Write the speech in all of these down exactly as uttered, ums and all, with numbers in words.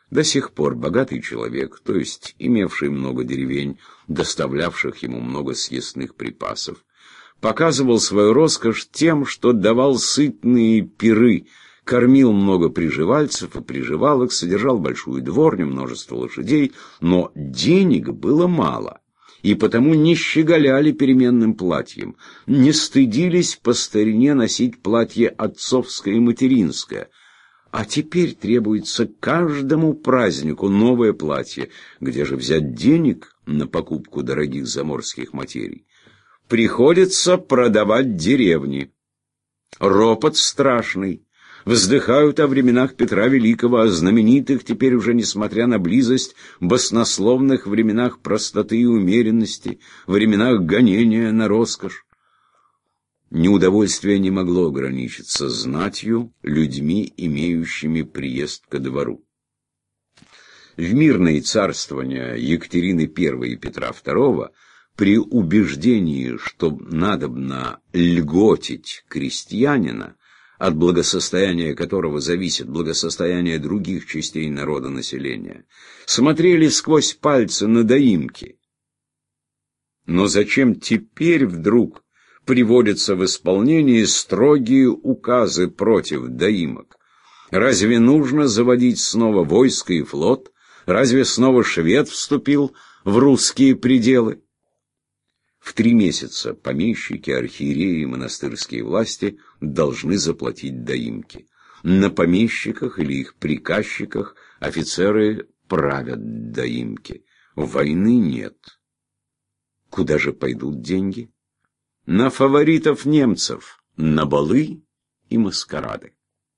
До сих пор богатый человек, то есть имевший много деревень, доставлявших ему много съестных припасов, показывал свою роскошь тем, что давал сытные пиры, кормил много приживальцев и приживалок, содержал большую дворню, множество лошадей, но денег было мало, и потому не щеголяли переменным платьем, не стыдились по старине носить платье отцовское и материнское. А теперь требуется каждому празднику новое платье. Где же взять денег на покупку дорогих заморских материй? Приходится продавать деревни. Ропот страшный. Вздыхают о временах Петра Великого, о знаменитых, теперь уже несмотря на близость, баснословных временах простоты и умеренности, временах гонения на роскошь. Неудовольствие не могло ограничиться знатью, людьми, имеющими приезд ко двору. В мирные царствования Екатерины Первой и Петра Второго при убеждении, что надобно льготить крестьянина, от благосостояния которого зависит благосостояние других частей народа населения, смотрели сквозь пальцы на доимки. Но зачем теперь вдруг приводятся в исполнение строгие указы против доимок? Разве нужно заводить снова войско и флот? Разве снова швед вступил в русские пределы? В три месяца помещики, архиереи и монастырские власти должны заплатить доимки. На помещиках или их приказчиках офицеры правят доимки. Войны нет. Куда же пойдут деньги? На фаворитов немцев, на балы и маскарады.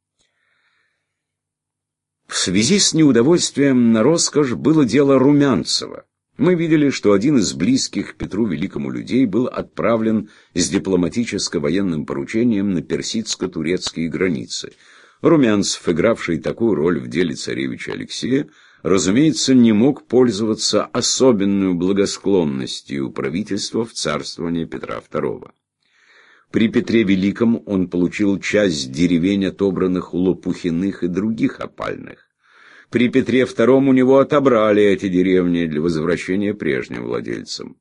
В связи с неудовольствием на роскошь было дело Румянцева. Мы видели, что один из близких к Петру Великому людей был отправлен с дипломатическо-военным поручением на персидско-турецкие границы. Румянцев, игравший такую роль в деле царевича Алексея, разумеется, не мог пользоваться особенной благосклонностью правительства в царствовании Петра Второго. При Петре Великом он получил часть деревень, отобранных у Лопухиных и других опальных. При Петре Втором у него отобрали эти деревни для возвращения прежним владельцам.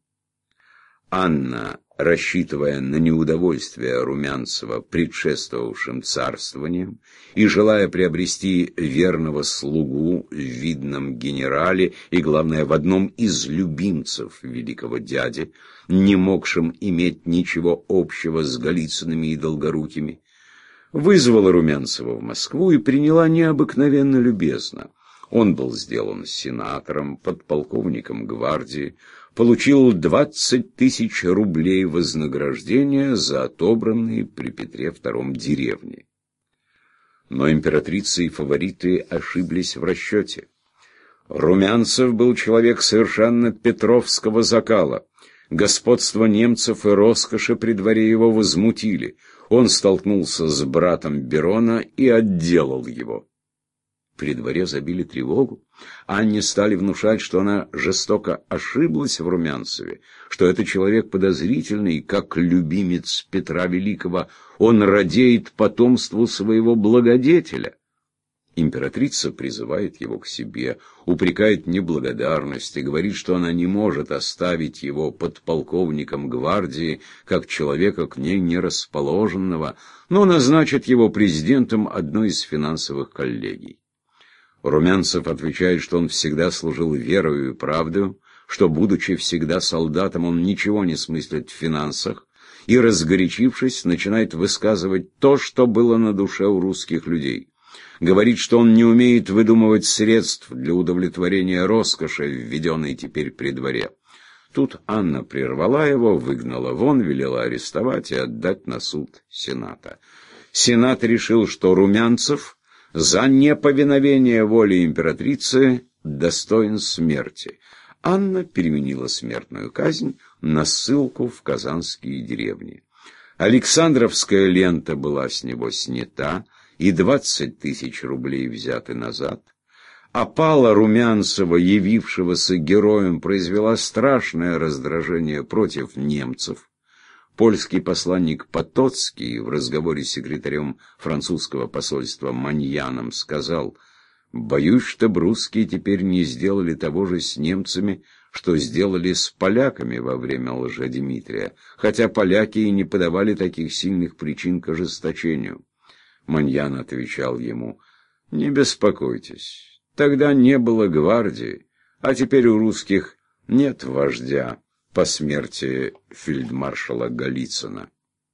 Анна, рассчитывая на неудовольствие Румянцева предшествовавшим царствованием и желая приобрести верного слугу в видном генерале и, главное, в одном из любимцев великого дяди, не могшим иметь ничего общего с Голицынами и Долгорукими, вызвала Румянцева в Москву и приняла необыкновенно любезно. Он был сделан сенатором, подполковником гвардии, получил двадцать тысяч рублей вознаграждения за отобранные при Петре Втором деревни. Но императрица и фавориты ошиблись в расчете. Румянцев был человек совершенно петровского закала. Господство немцев и роскоши при дворе его возмутили. Он столкнулся с братом Берона и отделал его. При дворе забили тревогу. Анне стали внушать, что она жестоко ошиблась в Румянцеве, что это человек подозрительный, как любимец Петра Великого, он радеет потомству своего благодетеля. Императрица призывает его к себе, упрекает в неблагодарности, говорит, что она не может оставить его подполковником гвардии, как человека к ней не расположенного, но назначит его президентом одной из финансовых коллегий. Румянцев отвечает, что он всегда служил верою и правдою, что, будучи всегда солдатом, он ничего не смыслит в финансах, и, разгорячившись, начинает высказывать то, что было на душе у русских людей. Говорит, что он не умеет выдумывать средств для удовлетворения роскоши, введенной теперь при дворе. Тут Анна прервала его, выгнала вон, велела арестовать и отдать на суд Сената. Сенат решил, что Румянцев за неповиновение воле императрицы достоин смерти. Анна переменила смертную казнь на ссылку в казанские деревни. Александровская лента была с него снята, и двадцать тысяч рублей взяты назад. Опала Румянцева, явившегося героем, произвела страшное раздражение против немцев. Польский посланник Потоцкий в разговоре с секретарем французского посольства Маньяном сказал: Боюсь, чтобы русские теперь не сделали того же с немцами, что сделали с поляками во время Лжедимитрия, хотя поляки и не подавали таких сильных причин к ожесточению. Маньян отвечал ему: «Не беспокойтесь, тогда не было гвардии, а теперь у русских нет вождя по смерти фельдмаршала Голицына».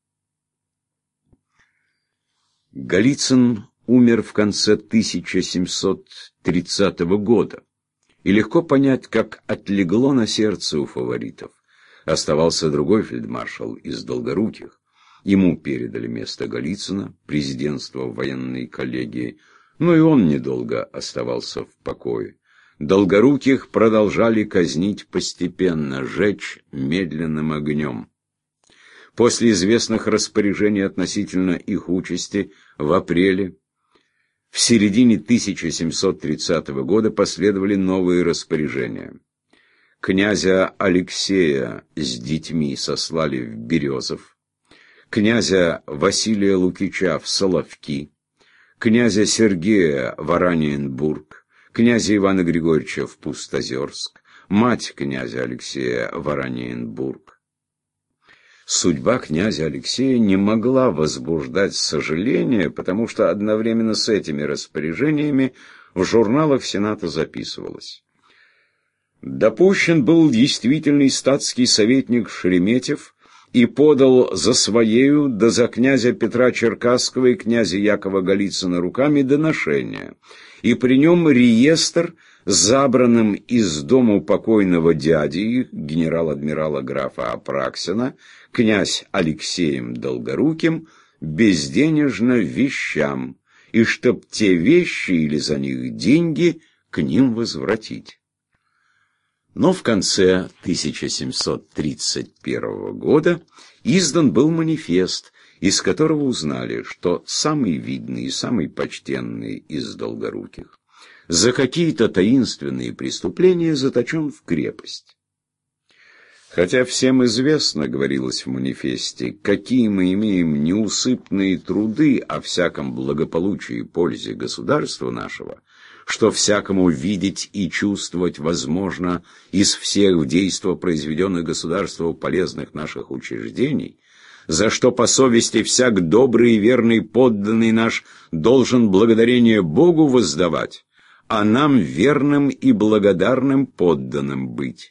Голицын умер в конце тысяча семьсот тридцатого года, и легко понять, как отлегло на сердце у фаворитов. Оставался другой фельдмаршал из Долгоруких. Ему передали место Голицына, президентство в военной коллегии, но и он недолго оставался в покое. Долгоруких продолжали казнить постепенно, жечь медленным огнем. После известных распоряжений относительно их участи в апреле, в середине тысяча семьсот тридцатого года последовали новые распоряжения. Князя Алексея с детьми сослали в Березов, князя Василия Лукича в Соловки, князя Сергея в Ораниенбург, князя Ивана Григорьевича в Пустозерск, мать князя Алексея в Ораниенбург. Судьба князя Алексея не могла возбуждать сожаления, потому что одновременно с этими распоряжениями в журналах Сената записывалось: допущен был действительный статский советник Шереметьев и подал за своею да за князя Петра Черкасского и князя Якова Голицына руками доношения, и при нем реестр с забранным из дому покойного дяди, генерал-адмирала графа Апраксина, князь Алексеем Долгоруким, безденежно вещам, и чтоб те вещи или за них деньги к ним возвратить. Но в конце тысяча семьсот тридцать первого года издан был манифест, из которого узнали, что самый видный и самый почтенный из Долгоруких за какие-то таинственные преступления заточен в крепость. Хотя всем известно, говорилось в манифесте, какие мы имеем неусыпные труды о всяком благополучии и пользе государства нашего, что всякому видеть и чувствовать возможно из всех в действо произведенных государству полезных наших учреждений, за что по совести всяк добрый и верный подданный наш должен благодарение Богу воздавать, а нам верным и благодарным подданным быть.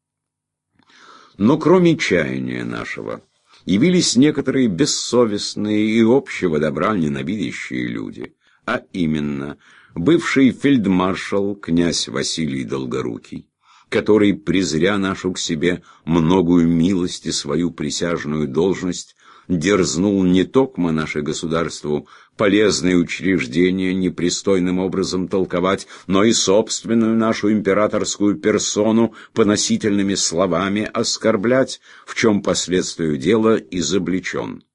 Но кроме чаяния нашего явились некоторые бессовестные и общего добра ненавидящие люди, а именно бывший фельдмаршал князь Василий Долгорукий, который, презря нашу к себе многую милость и свою присяжную должность, дерзнул не токмо наше государству полезные учреждения непристойным образом толковать, но и собственную нашу императорскую персону поносительными словами оскорблять, в чем последствию дела изобличен.